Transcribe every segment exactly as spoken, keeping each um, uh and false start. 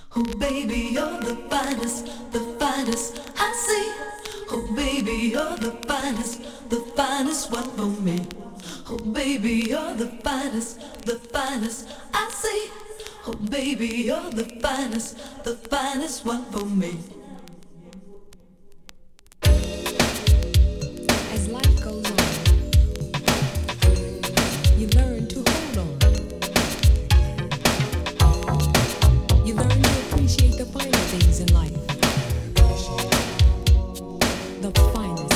Oh baby, you're the finest, the finest I see. Oh baby, you're the finest, the finest one for me. Oh baby, you're the finest, the finest I see. Oh baby, you're the finest, the finest one for me. As life goes on, you learn to hold on. You learn to appreciate the finer things in life. The finest.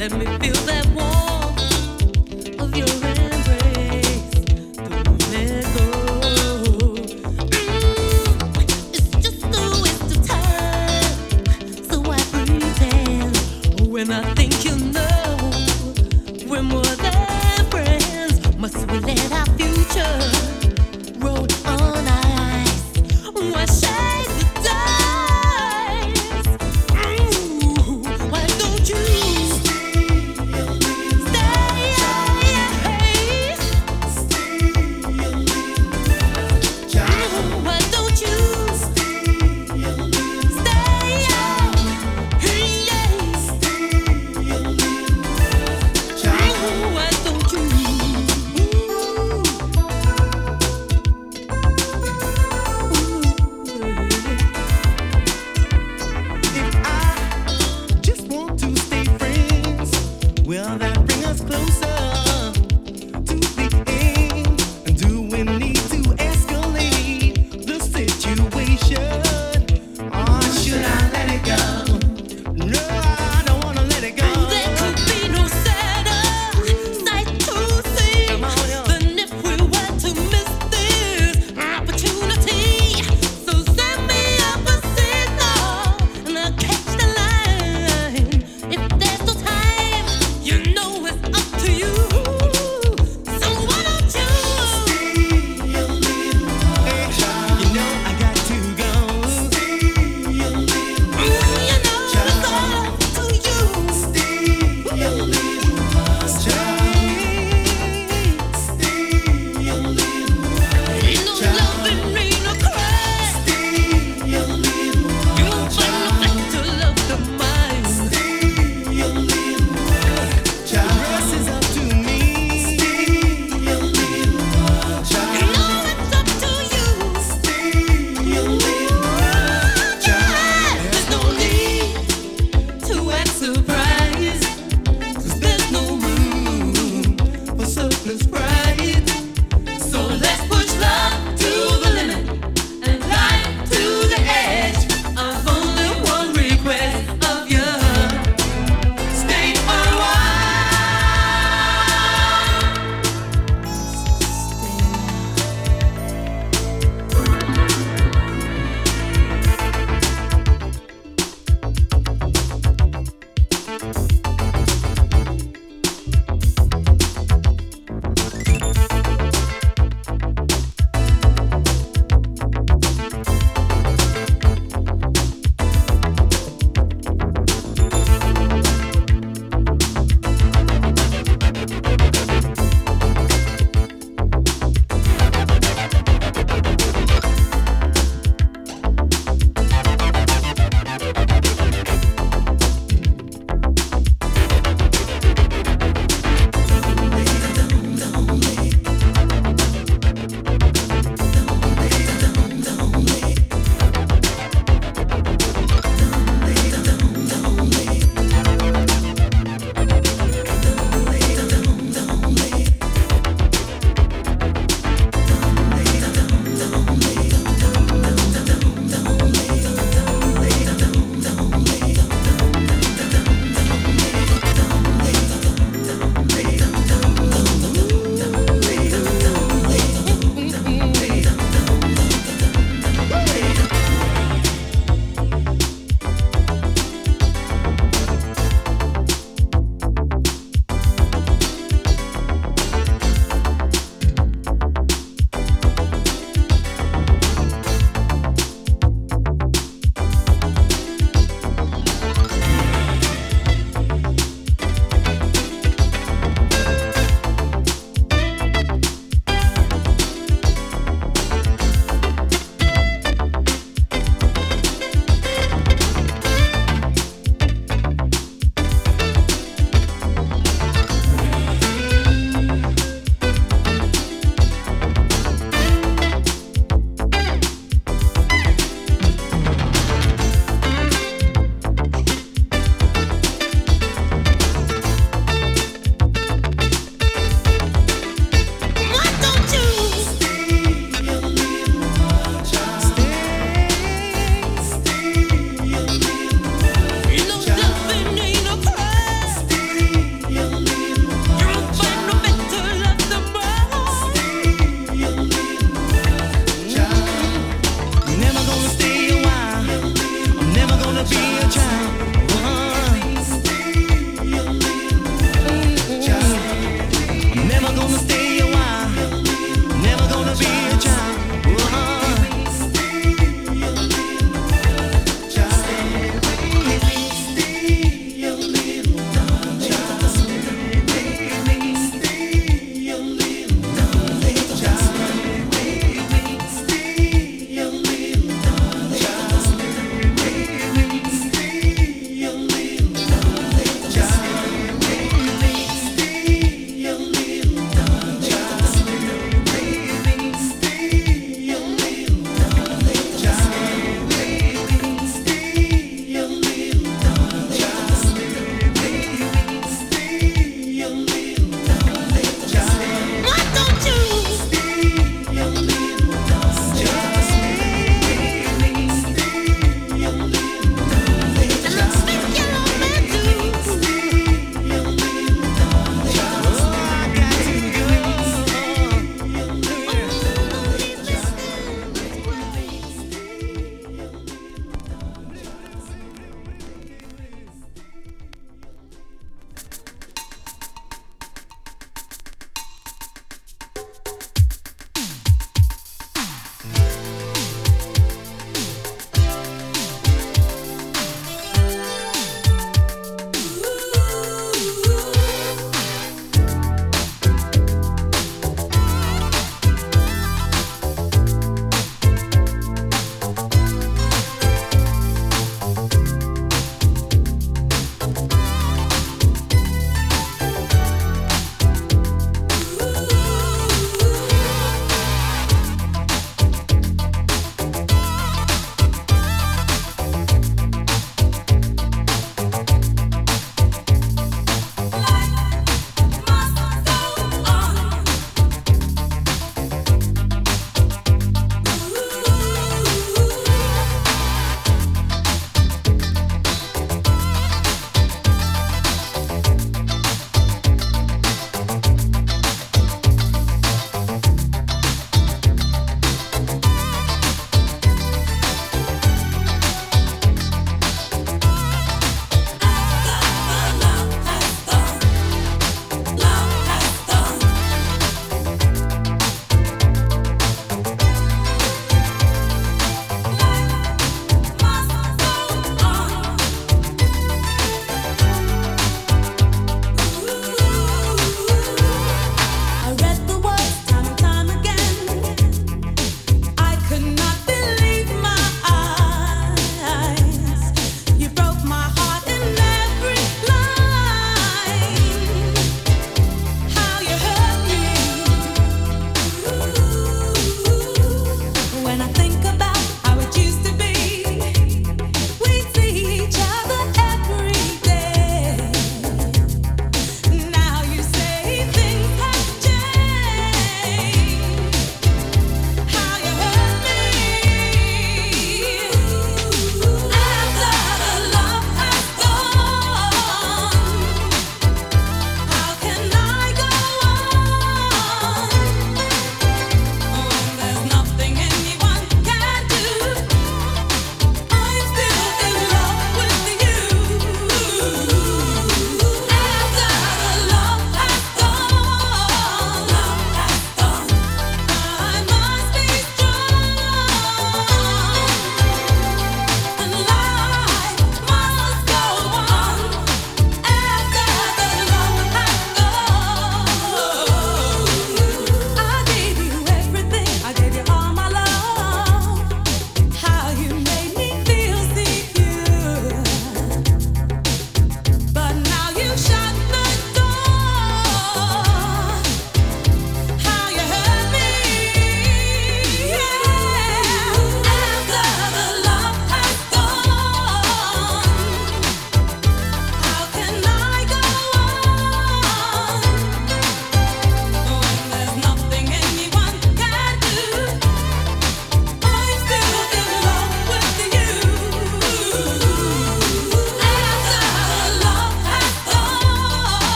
Let me feel that warmth of your embrace. Don't let go. Mm, it's just a waste of time, so I pretend when I think you know we're more than friends. Must we let our future roll on ice? Why shade the dice? Ooh, why don't you stay? Why don't you stay? Why don't you? If I just want to stay friends, will that bring us closer to the end? And do we need to escalate the situation? Or should I let it go? No, I don't wanna let it go. There could be no sadder sight to see Come on, yo. than if we were to miss this opportunity. So send me up a signal and I'll catch the line. If there's no time, you know it's up to you. So why don't you You know I got to go. you know it's all up to you. Ain't no loving, ain't no crying. You'll find no better love than mine. The rest is up to me. You know it's up to you. There's no need to act surprised, 'cause there's no room for surplus pride. So let's push love to the limit and life to the edge. I've only one request of you. Stay for a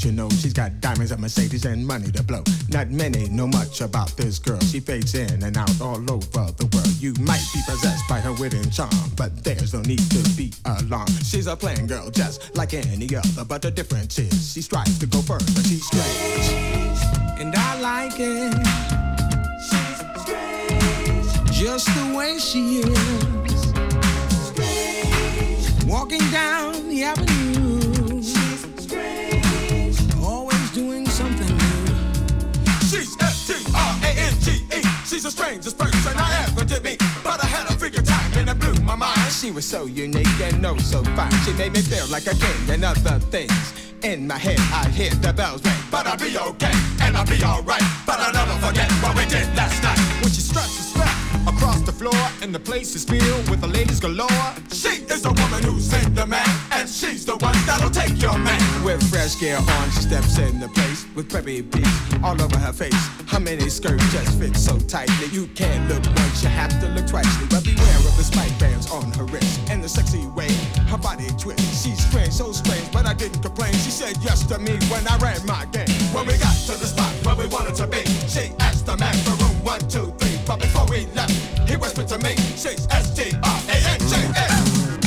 you know she's got diamonds, a Mercedes, and money to blow. Not many know much about this girl. She fades in and out all over the world. You might be possessed by her wit and charm, but there's no need to be alarmed. She's a plain girl just like any other, but the difference is she strives to go further. She's strange, and I like it. She's strange, just the way she is. Strange, walking down the avenue. She's strange, always doing something new. She's S T R A N G E. She's the strangest person I ever did meet, but I had a figure time and it blew my mind. She was so unique and oh so fine. She made me feel like a king and other things. In my head I hear the bells ring, but I'll be okay and I'll be alright. But I'll never forget what we did last night. When she struts the step across the floor and the place is filled with the ladies galore. She is the woman who's in demand, and she's the one that'll take your man. With fresh gear on, she steps in the place with preppy beats all over her face. Her mini skirt just fits so tightly. You can't look once, you have to look twice. But beware of the spike bands on her wrist and the sexy way her body twists. She's strange, so strange, but I didn't complain. She said yes to me when I ran my game. When we got to the spot where we wanted to be, she asked the man for room one, two, three. But before we left, he whispered to me, she's S T R A N G S.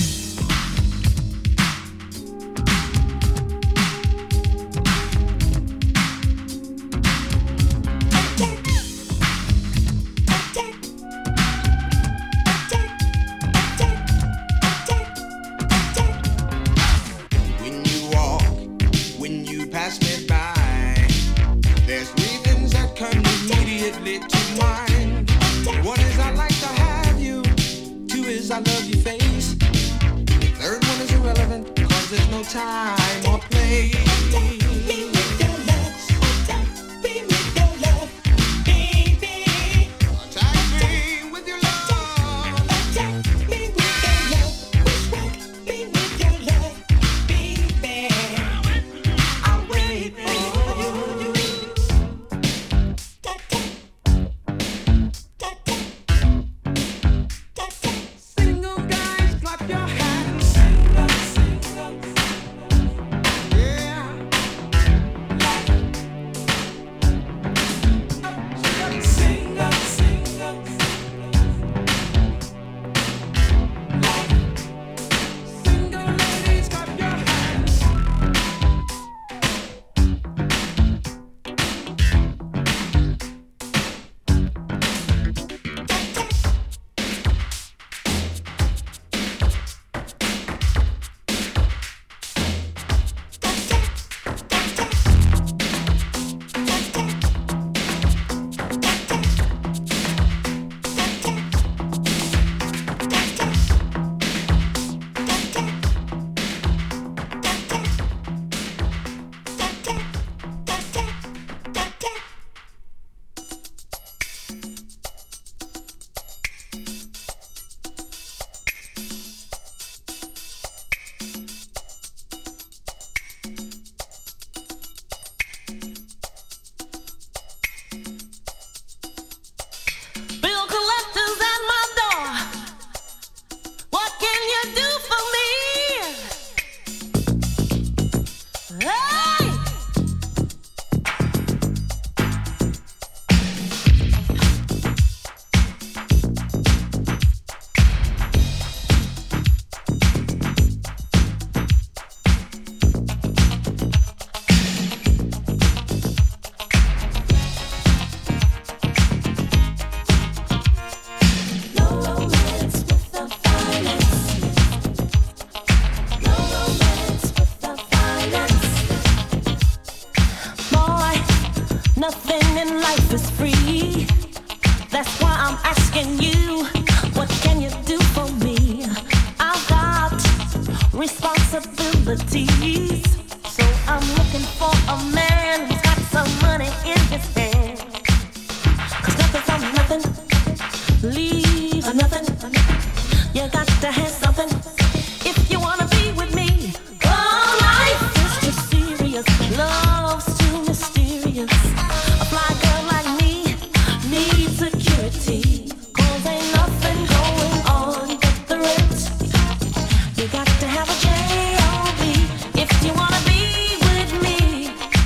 When you walk, when you pass me by, there's three things that come immediately to mind. One is I like to have you, two is I love your face, the third one is irrelevant, cause there's no time or place. Be with your love, be with your love, baby. Attack me with your love. Attack me with your love. Wish rock, be with your love, baby. I'll wait for you. Single guys, clap your hands. Single, single. Yeah. Single, single. Single ladies, clap your hands. Bill collectors at my door. What can you do for me? Hey! No romance without finance. No romance without finance. Boy, nothing in life is free. That's why I'm asking you, what can you do for me? I've got responsibilities, so I'm looking for a man who's got some money in his hand. 'Cause nothing from nothing leaves nothing. You got to have something if you wanna be with me. Oh, life is too serious, love's too mysterious. A fly girl like me needs security, 'cause ain't nothing going on but the rent. You got to have a J O B if you wanna be with me.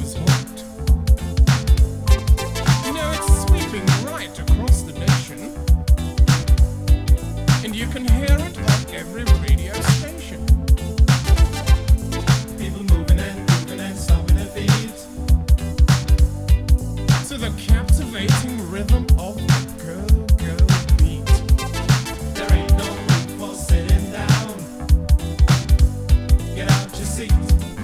was hot. You know, it's sweeping right across the nation, and you can hear it on every radio station. People moving and moving and stomping their feet to the captivating rhythm of the go-go beat. There ain't no room for sitting down. Get out your seat.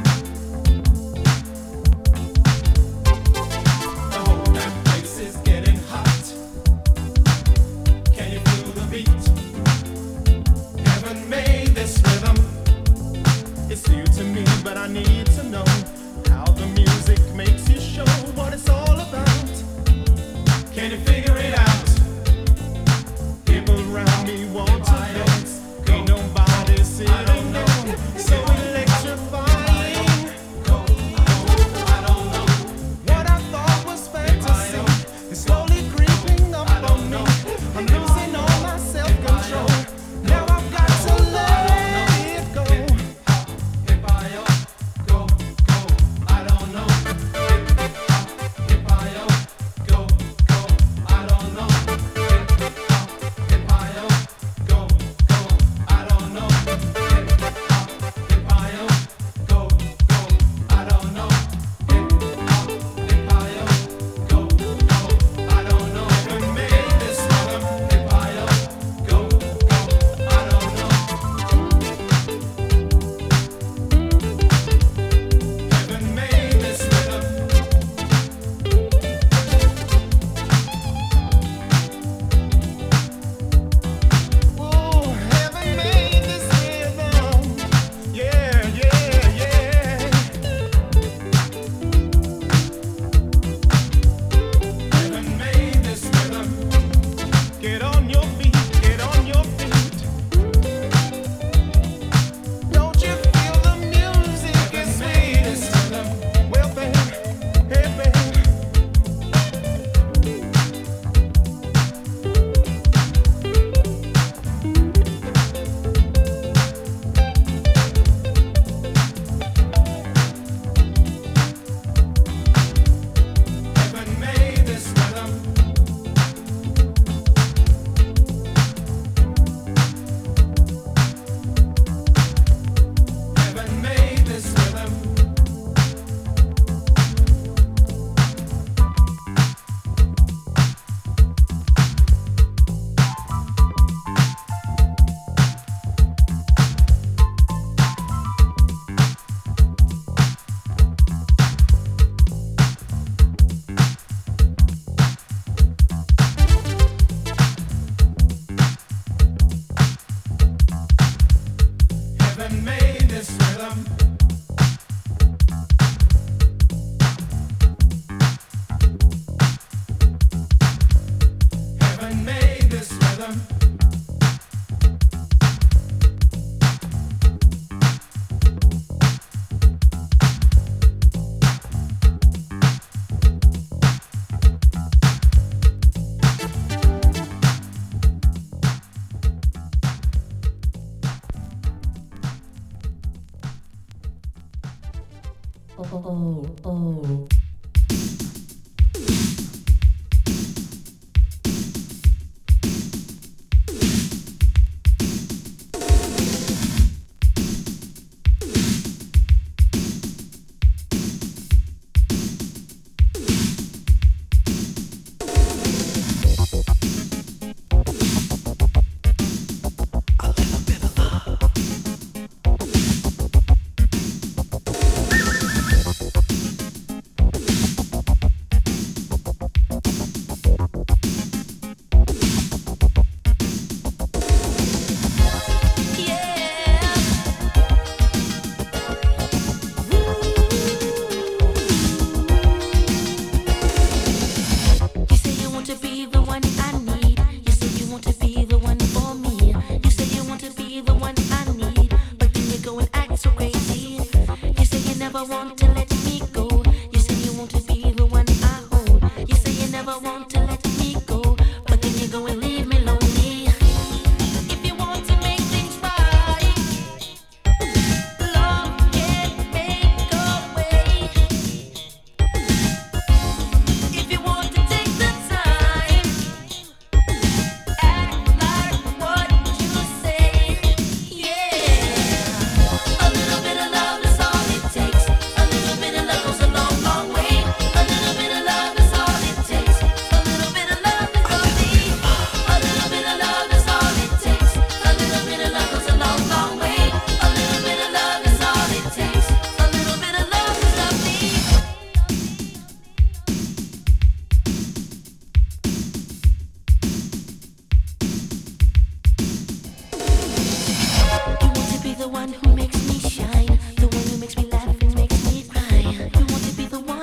The whole damn place is getting hot. Can you feel the beat? Heaven made this rhythm. It's new to me, but I need to know how the music makes you show what it's all about. Can you figure it out? People around me want to dance. Ain't nobody sitting down. So electrifying. Go, go, I don't know. What I thought was fantasy is slowly creeping up on me. I'm losing all my self-control. Now I've got to let it go. If I go, go, I don't know. If I go, go, I don't know. If I go, go, I don't know. If I go, go, I don't know. If I go, go, I don't know. Heaven made this rhythm. If I go, go, I don't know. Heaven made this rhythm. Oh, heaven made this rhythm. Yeah, yeah, yeah. Heaven made this rhythm. Get on your feet, get on your feet. Don't you feel the music is sweet? This rhythm. Well, babe, hey, babe. Heaven made this rhythm. Heaven made this rhythm. Heaven made this rhythm. Heaven made this rhythm. Oh, oh.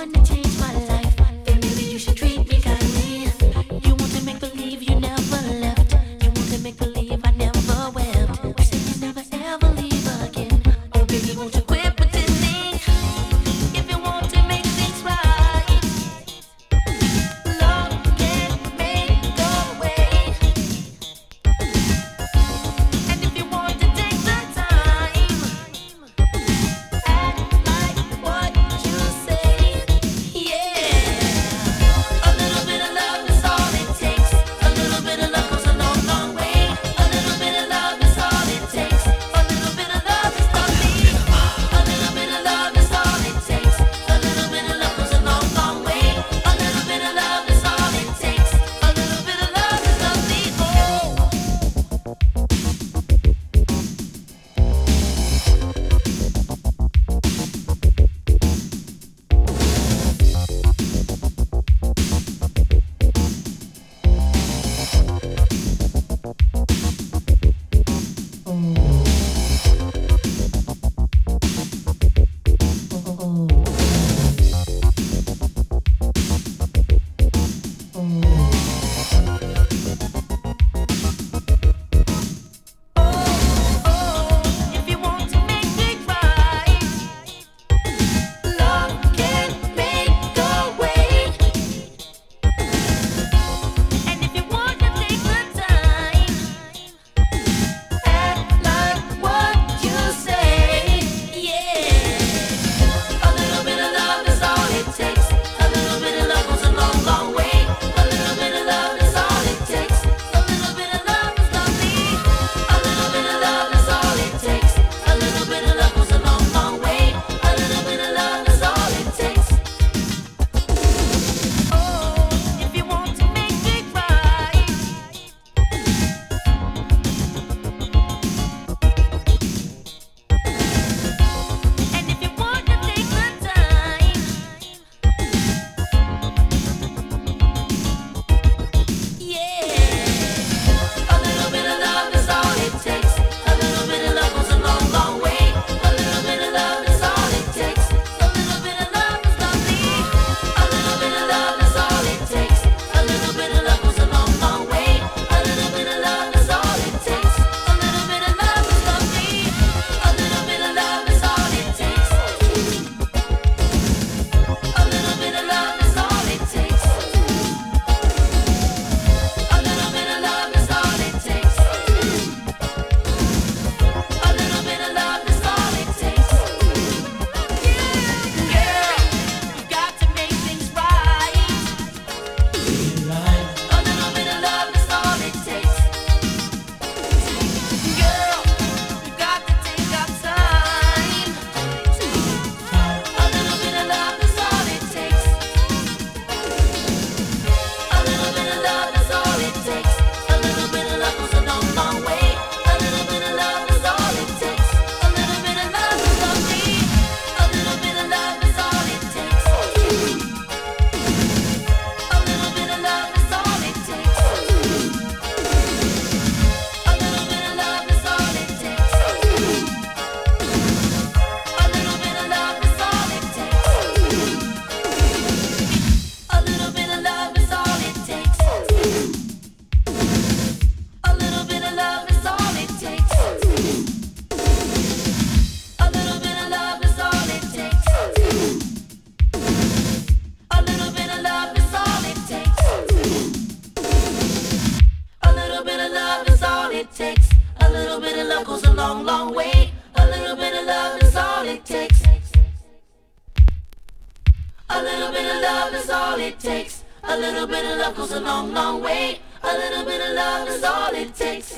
all it takes. A little bit of love goes a long, long way. A little bit of love is all it takes.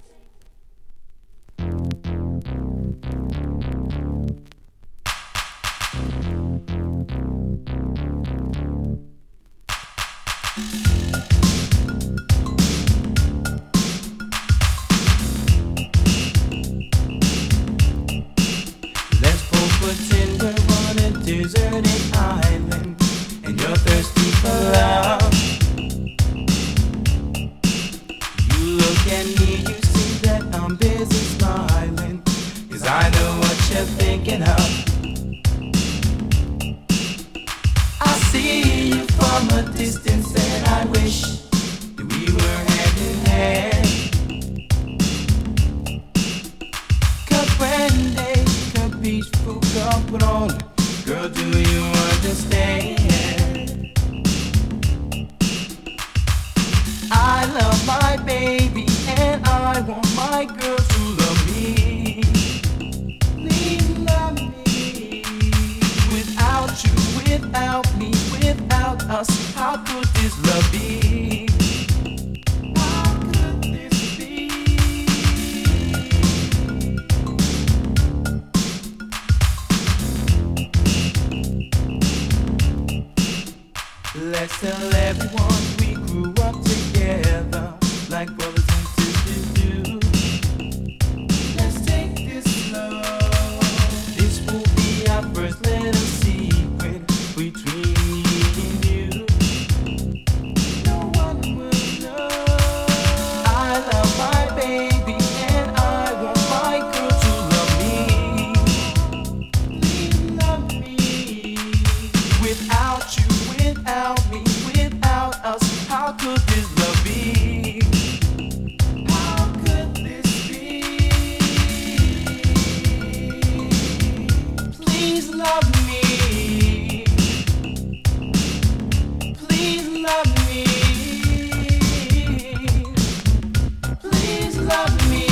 Let's both pretend we're on a deserted island, and you're thirsty for love. You look at me, you see you from a distance, and I wish that we were hand in hand. 'Cause when they compete for couple, girl, do you understand? I love my baby and I want my girl to love me. Please love me. Without you, without me, without us, how could this love be? How could this be? Let's tell everyone we grew up together, like brothers and sisters do. Let's take this slow. This will be our first little secret between me and you. No one will know. I love my baby and I want my girl to love me. Please love me. Without you, without me, without us, how could this love be? How could this be? Please love me. Please love me. Please love me.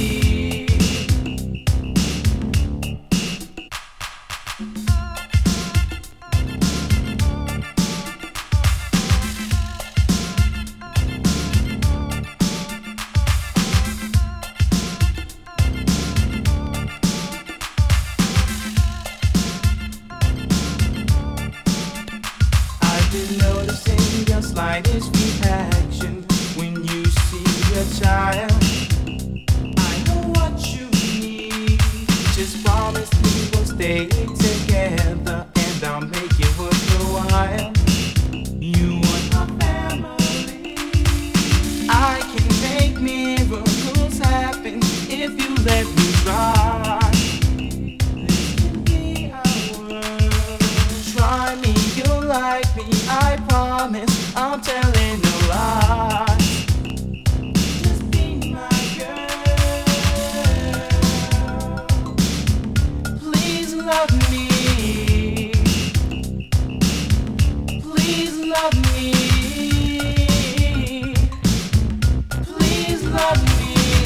I've been noticing your slightest reaction when you see a child. I know what you need. Just promise me we'll stay together and I'll make it worth your while. You want my family. I can make miracles happen if you let me try. This can be our world. Try me, you'll like me, I promise. I'm telling no lies. Just be my girl. Please love me. Please love me. Please love me.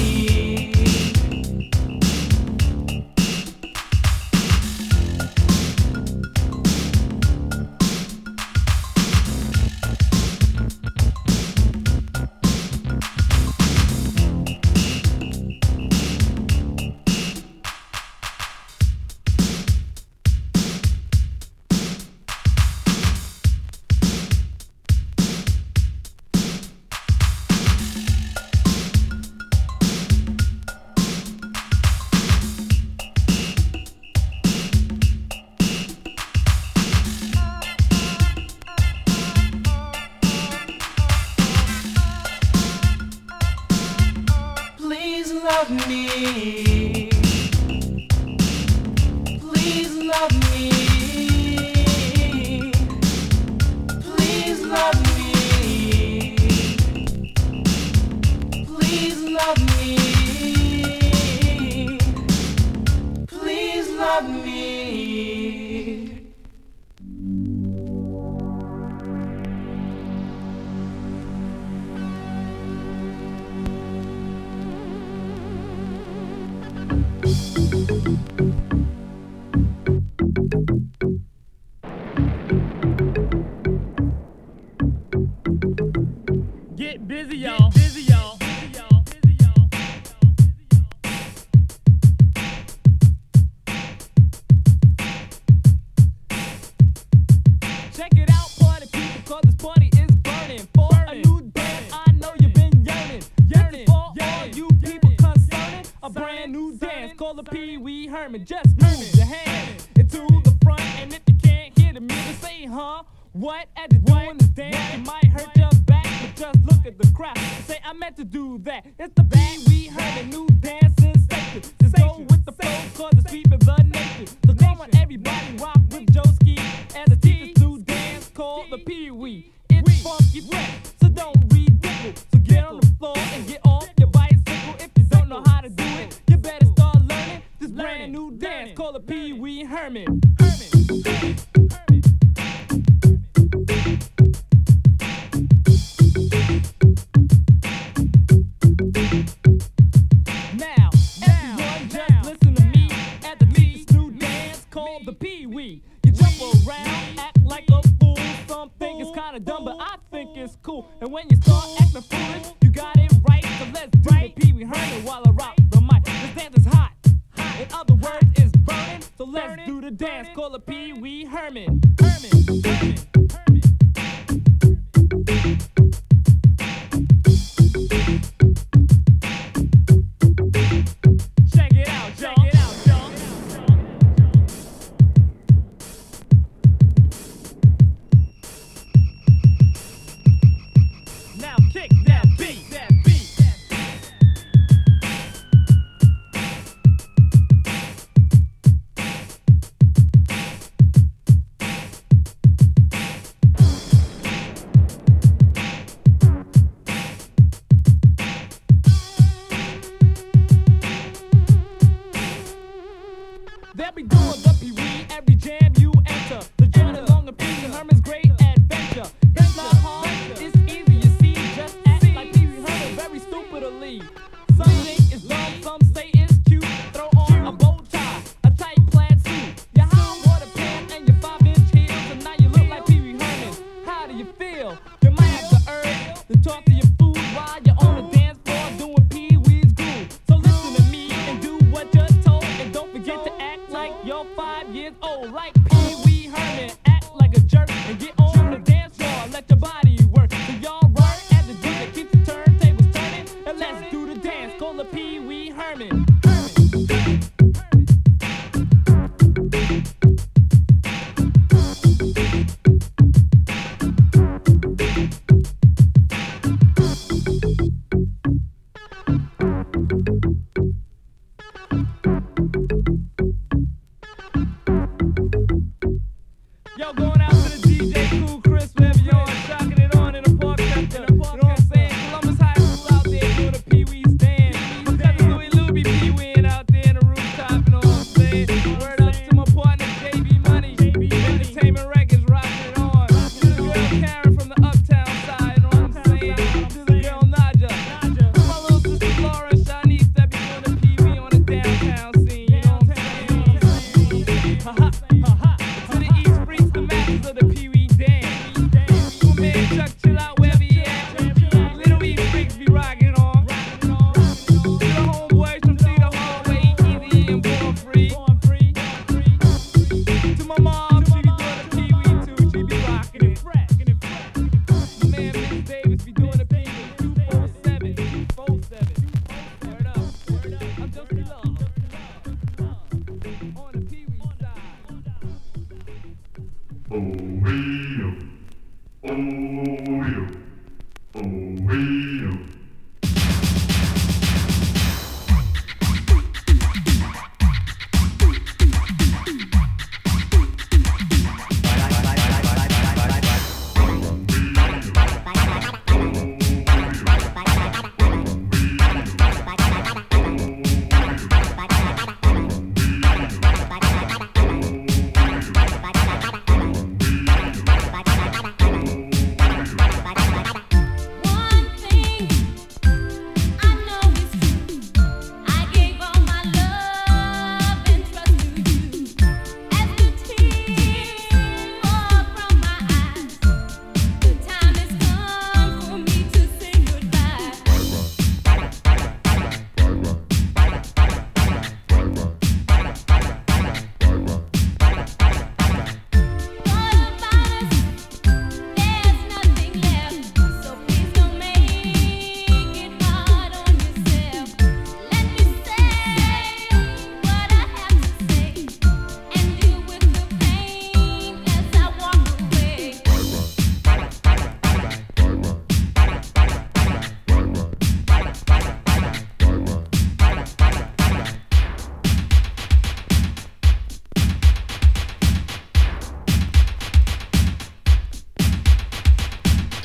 Please love me. Please love me. Please love me. Please love me. Please love me. Get busy, y'all. Busy, y'all. Busy, y'all. Busy, y'all. Check it out, party people, 'cause this party is burning. For a new dance, I know you've been yearning. Yearning for all you people concerning. A brand new dance called the Pee Wee Herman. Just move your hand into the front, and if you can't hear the music, say, huh? What? As you're doing this dance, it might hurt your back, but just look at the crowd. Say, I meant to do that. It's the Pee Wee Herman new dance sensation. Just go with the flow, 'cause it's sweeping the nation. So come on, everybody, rock with Joe Ski as a teacher's new dance. called the Pee Wee. It's funky fresh, so don't ridicule. So get on the floor and get off your bicycle. If you don't know how to do it, you better start learning this brand new dance called the Pee Wee Herman. Herman, Herman, Herman. Now, everyone just listen to me at the teach this new dance called the Pee Wee. You jump around, act like a fool. Some think it's kinda dumb, but I think it's cool. And when you start acting foolish, you got it right. So let's do the Pee Wee Herman while I rock the mic. This dance is hot. In other words, it's burning. So let's do the dance called the Pee Wee Herman. Herman, Herman, Herman. Check it out, check it out, y'all. Now kick that beat, that beat. They'll be doing the Pee Wee every jam you enter. The journey along the Pee Wee Herman's great adventure. It's not hard, it's easy, you see. Just act like Pee Wee Herman, very stupidly. Some think it's dumb, some say it's cute. Throw on a bow tie, a tight plaid suit, your high water pants and your five-inch heels, and now you look like Pee Wee Herman. How do you feel? You might have the urge to talk to your food while you're on the dance floor doing Pee Wee's groove. So listen to me and do what you're told, and don't forget to act like you're five years old, like Pee Wee Herman. Act like a jerk and get on the dance floor. Let your body work. So y'all work at the D J keeps the turntables turning, and let's do the dance called the Pee Wee Herman. Herman, Herman, Herman. Yo, going out to the D J Cool Chris, wherever you are, shocking it on in the park sector. You know what I'm saying? Columbus High School out there doing the Pee Wee's dance. My cousin Louie Lou be Pee Weeing out there in the rooftop, you know what I'm saying? Word up to my partner J B Money, Entertainment Records, rocking it on. To the girl Karen from the Uptown side, you know what I'm saying? To the girl Naja, to my little sister Laura and Shanice that be doing the Pee Wee on the downtown scene, you know what I'm saying? Ha ha, ha ha. To the East Freaks, the masters of the Pee Wee dance. To my man Chuck, chill out wherever he at. Little East Freaks be rocking on. To the homeboys from Cedar Hallway, Easy and Born Free. To my mom, she be doing the Pee Wee too. She be rocking it fresh. My man Miss Davis be doing the Pee Wee two four seven, two four seven. Word up, word up. I'm just in love. On the Pee Wee side. Oh, yo. Oh, yo. Oh, yo.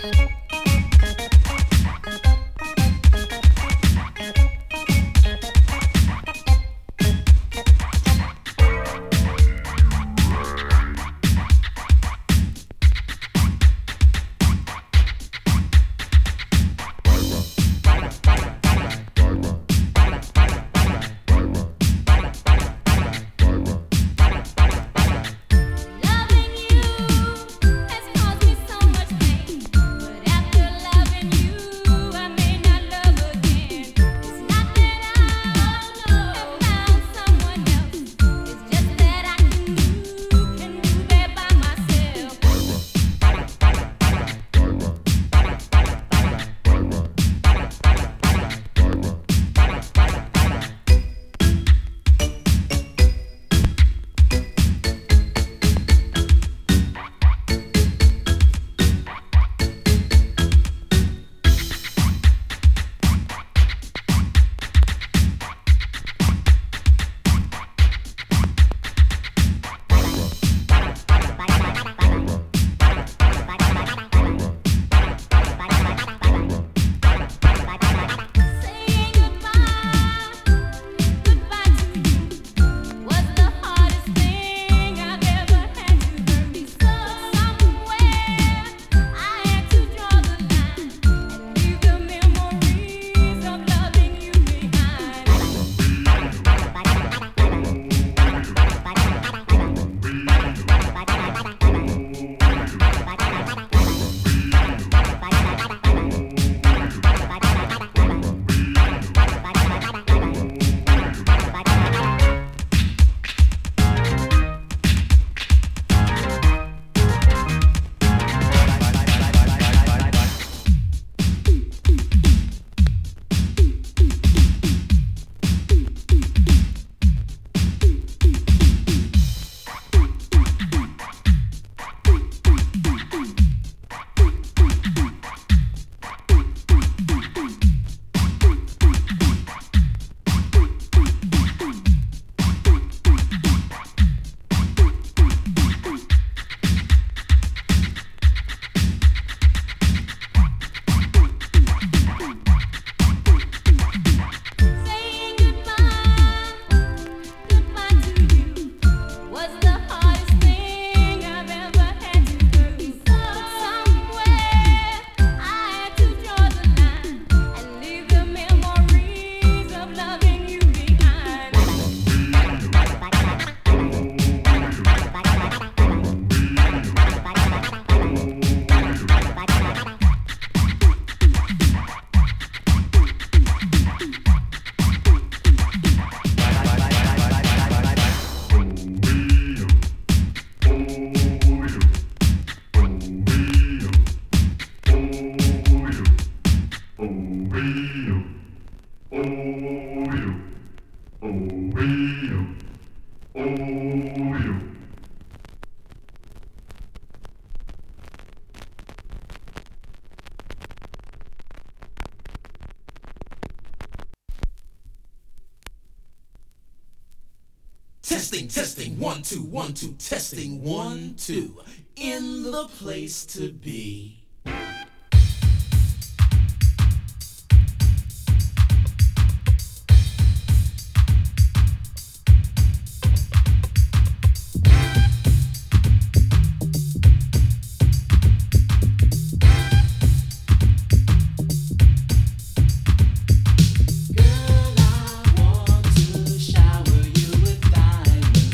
Testing, testing, one, two, one, two, testing, one, two, in the place to be.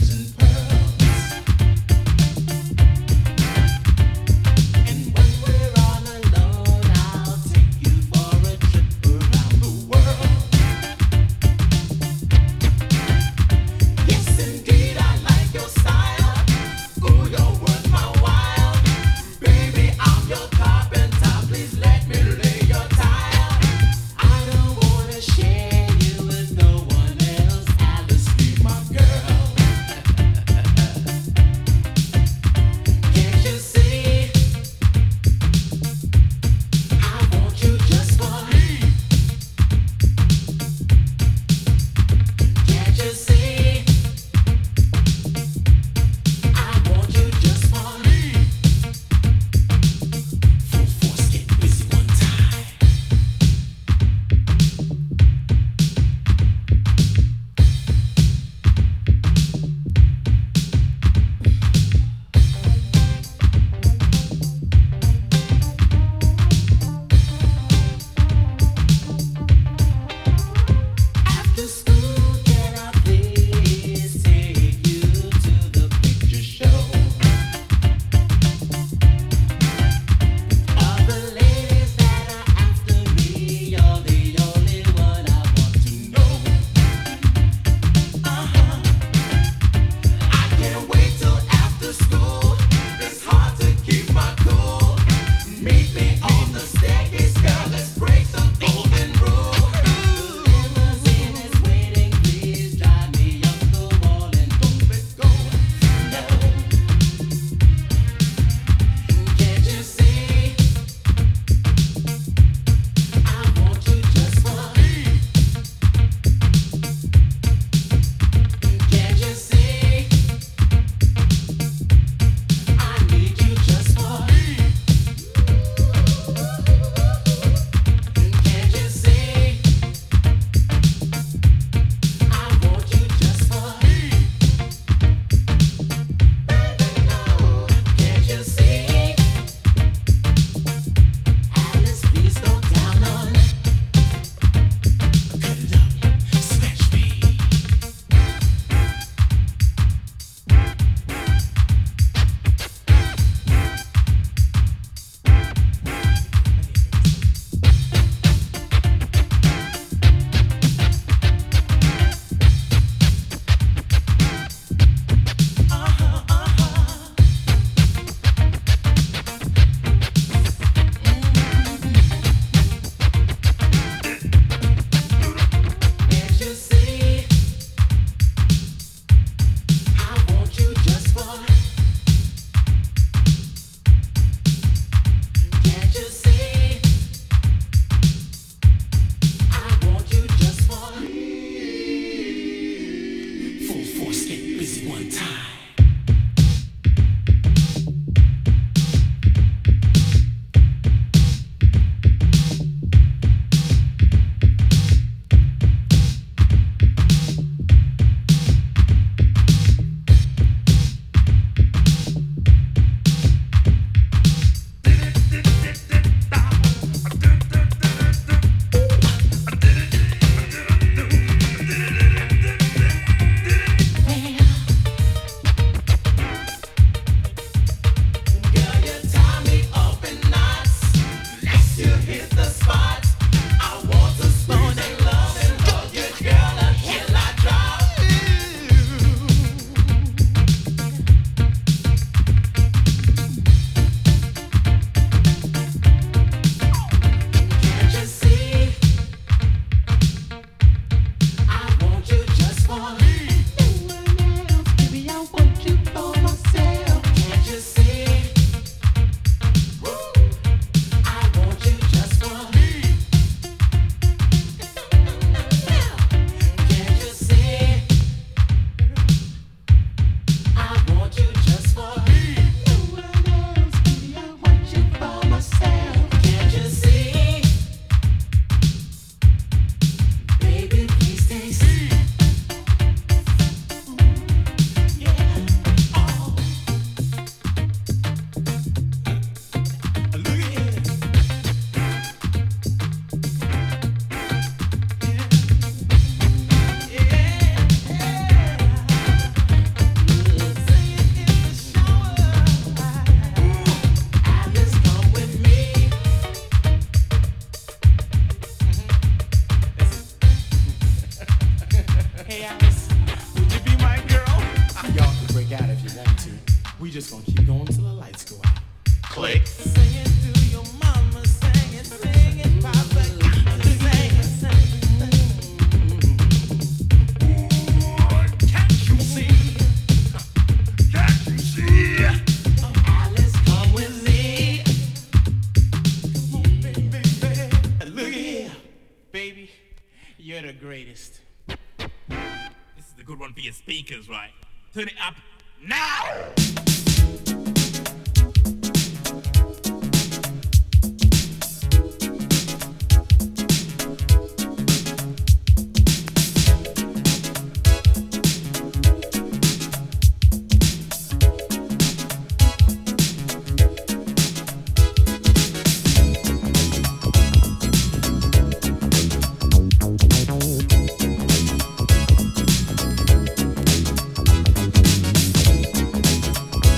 And what will click. Sing it to your mama, sing it, sing it, papa, sing it, sing it. Can't you see? Can't you see? Alice, come with me. Come on, baby, baby. Look here, baby, you're the greatest. This is a good one for your speakers, right? Turn it up now! Thank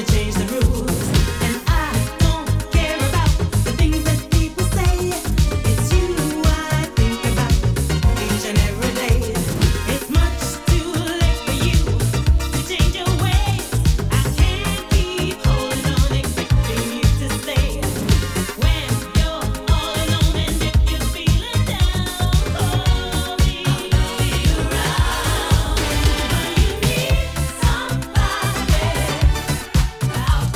Somebody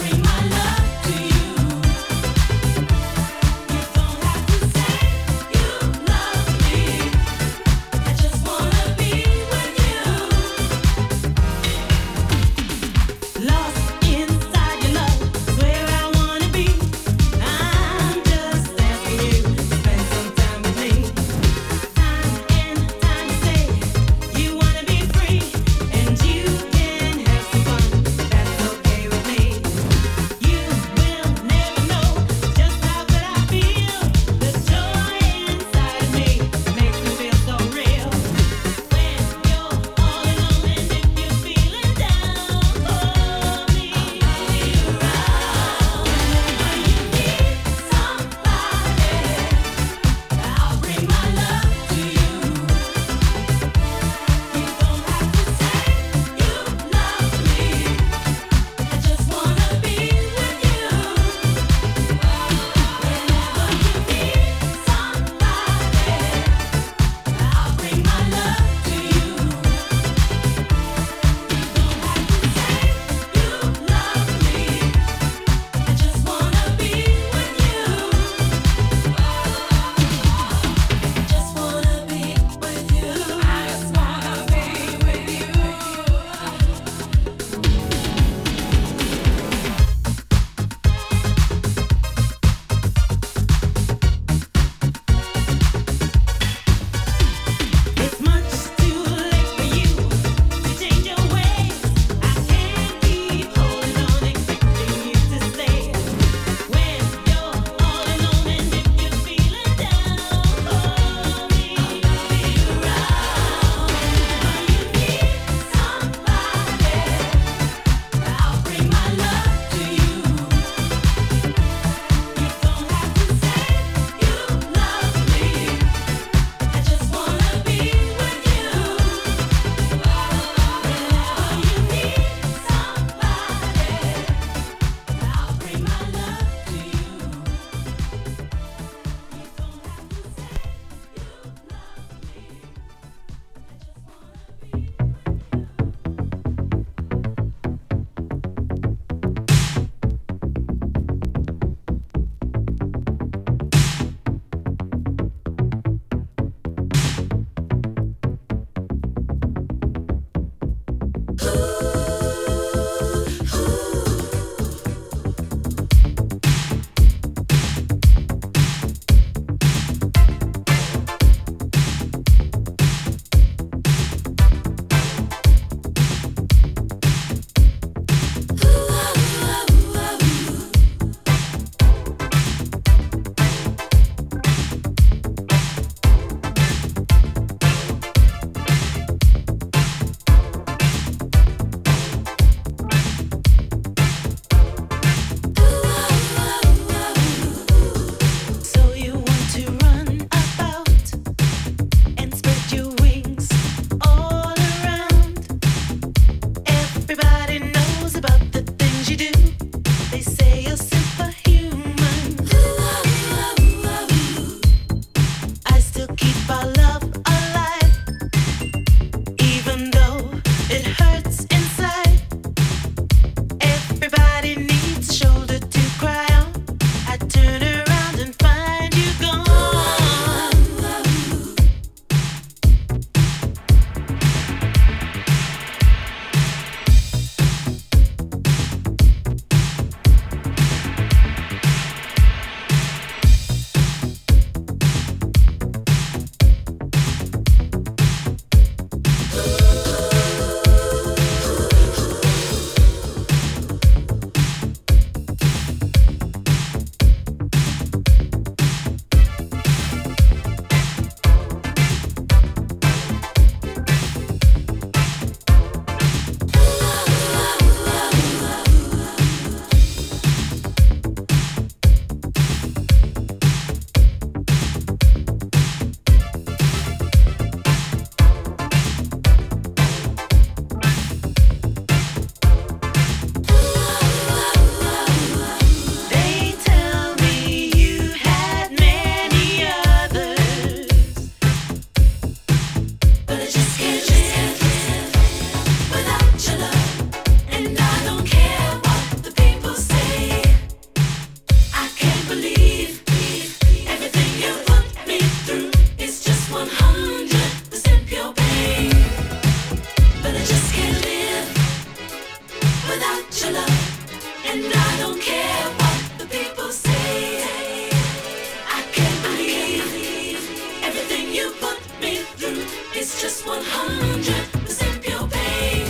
care what the people say. I can't believe everything you put me through. It's just one hundred percent pure pain.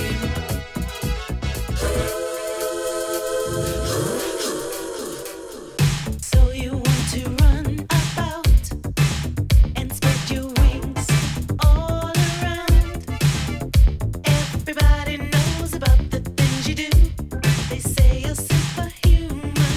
So you want to run about and spread your wings all around. Everybody knows about the things you do. They say you're superhuman.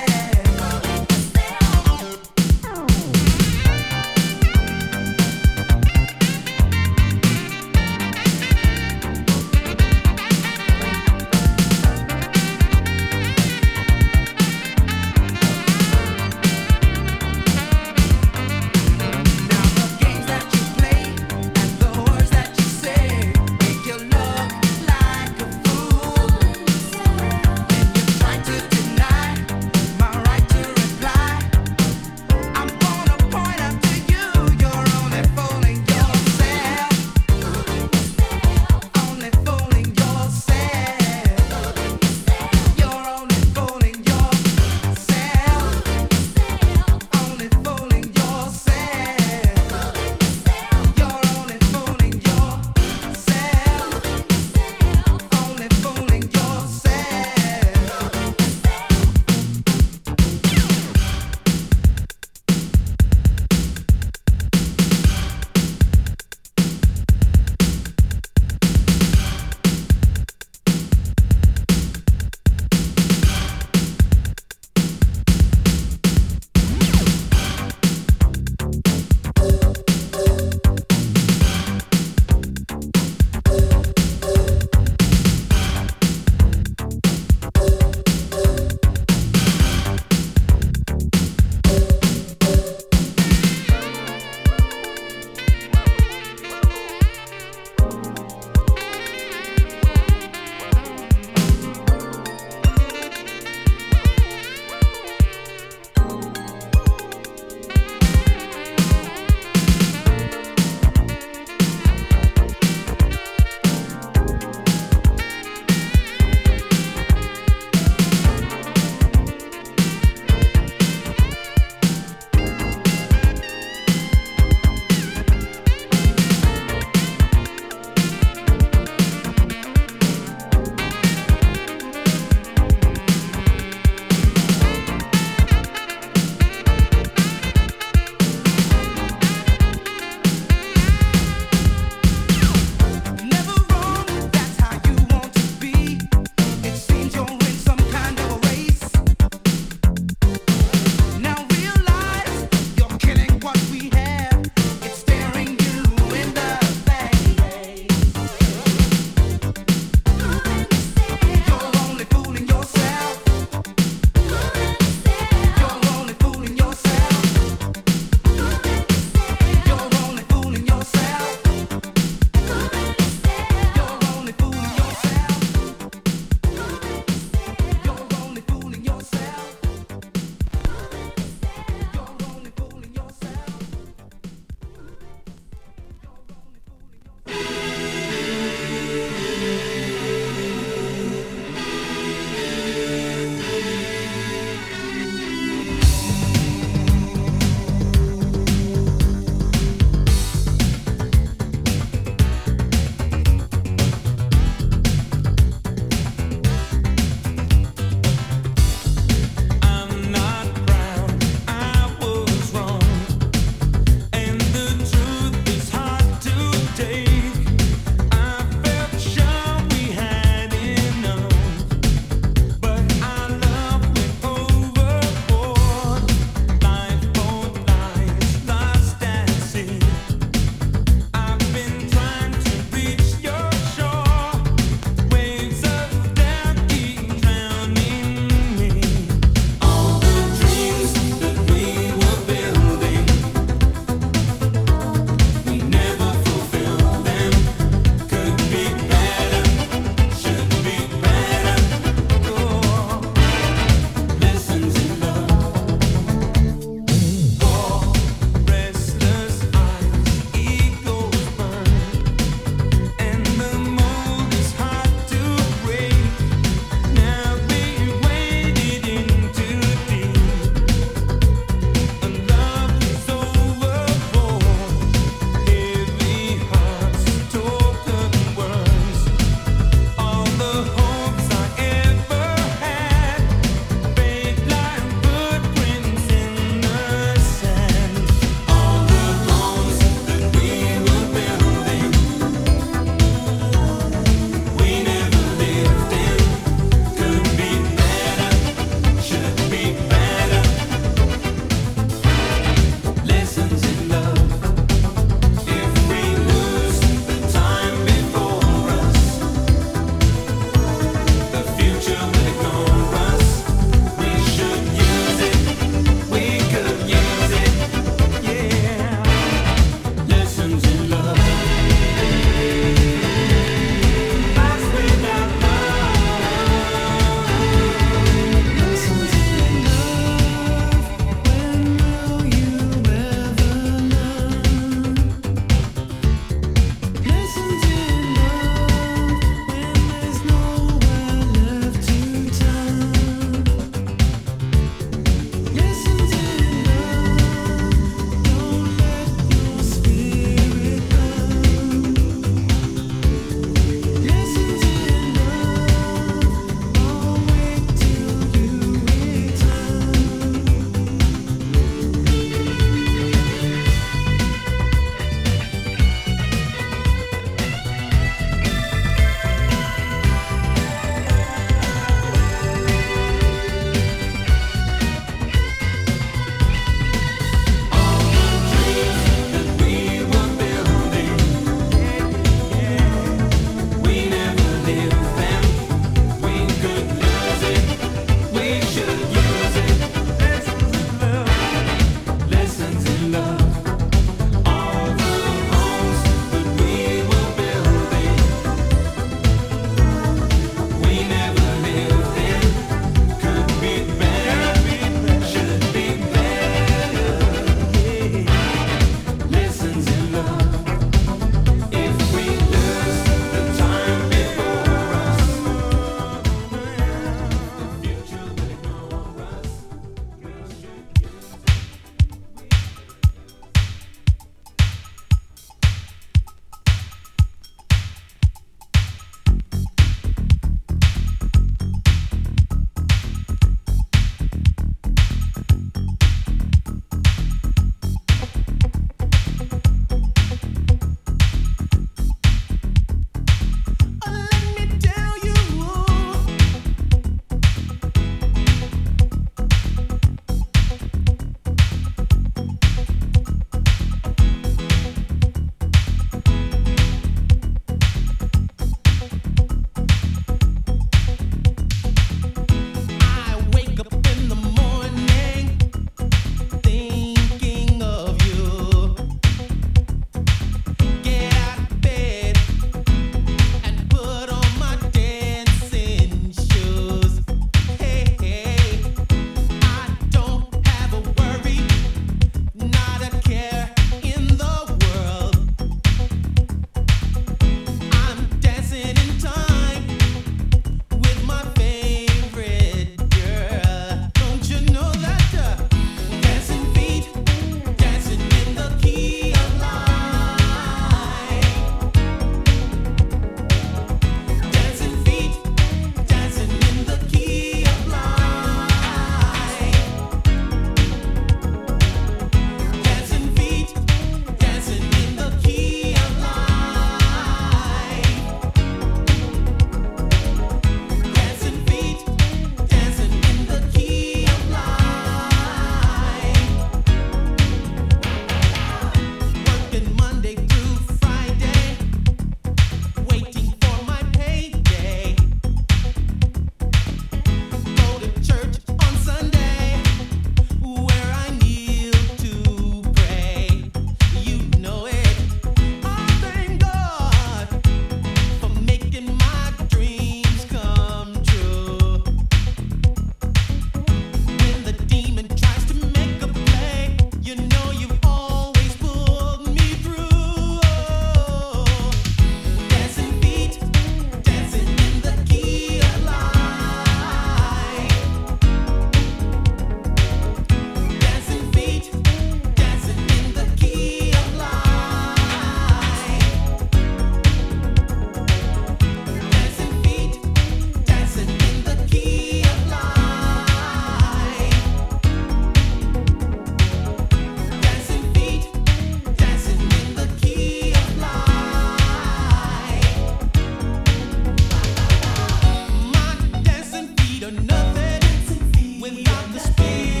without the speed.